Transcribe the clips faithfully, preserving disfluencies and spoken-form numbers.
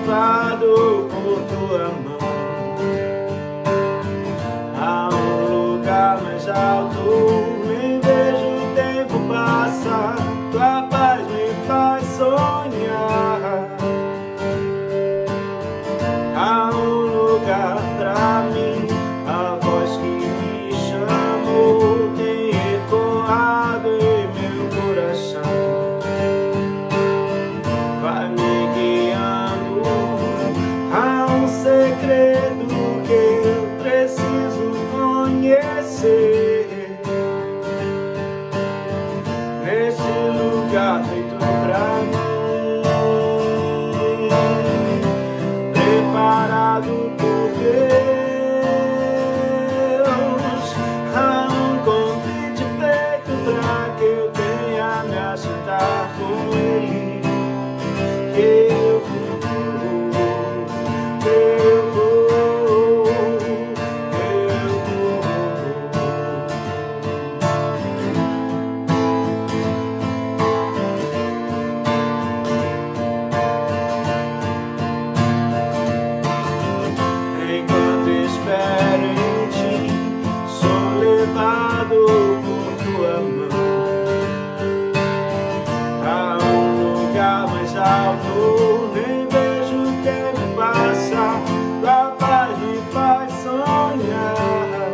levado por tua mão a um lugar mais alto. Nem vejo o tempo passar, tua paz me faz sonhar. Há um lugar pra mim, a voz que me chamou tem ecoado em meu coração. Vai me guiando a um segredo que eu preciso conhecer. Nesse lugar feito pra mim, preparado por Deus, há um convite feito pra que eu venha me assentar com Ele. Eu vou, eu vou, eu vou. Enquanto espero em ti, sou levado por tua mão a um lugar mais alto. Nem vejo o tempo passar, tua paz me faz sonhar.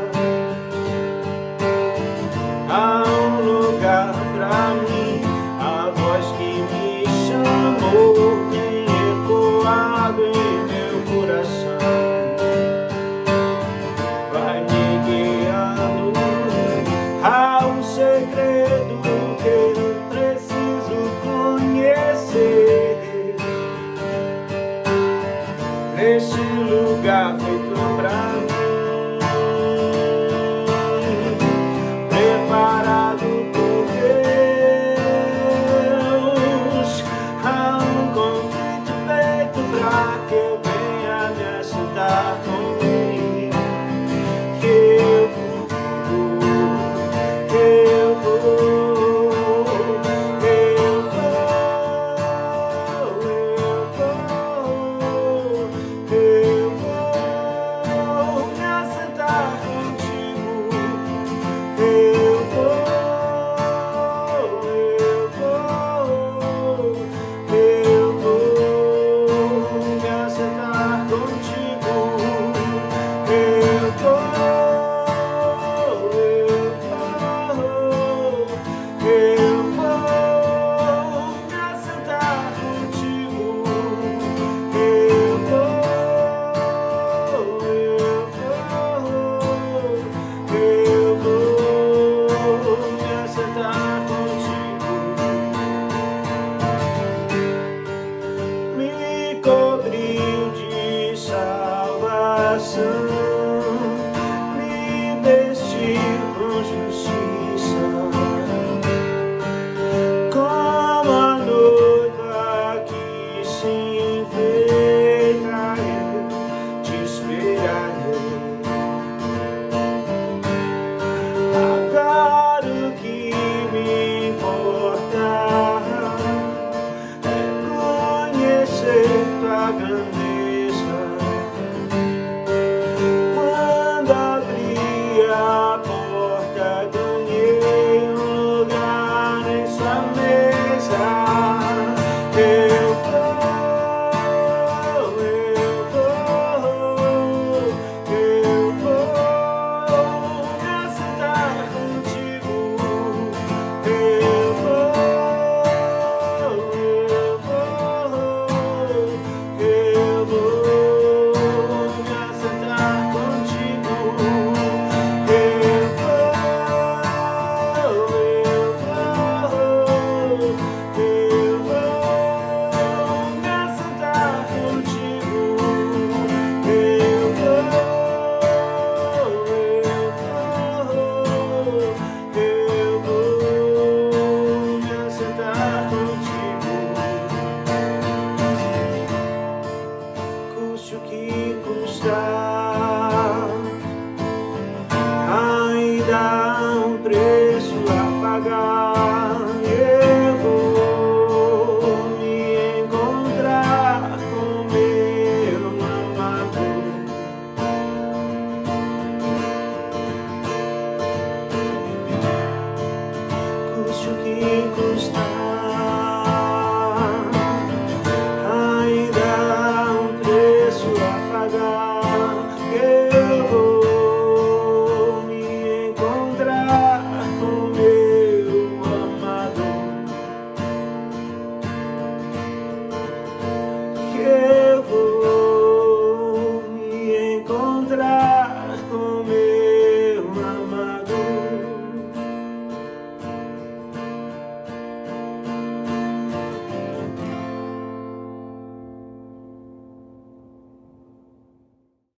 Há um lugar pra mim, a voz que me chamou tem ecoado em meu coração. Vai me guiando a um segredo que eu preciso conhecer. Neste lugar feito pra mim, preparado por Deus, há um convite feito pra que eu venha me assentar com Ele. Eu vou, eu vou, eu vou, eu vou me assentar contigo. Eu vou, eu vou, eu vou me assentar contigo. Eu vou, eu vou, eu vou me assentar contigo. Eu vou, eu vou, eu vou me assentar contigo. Me cobriu de salvação.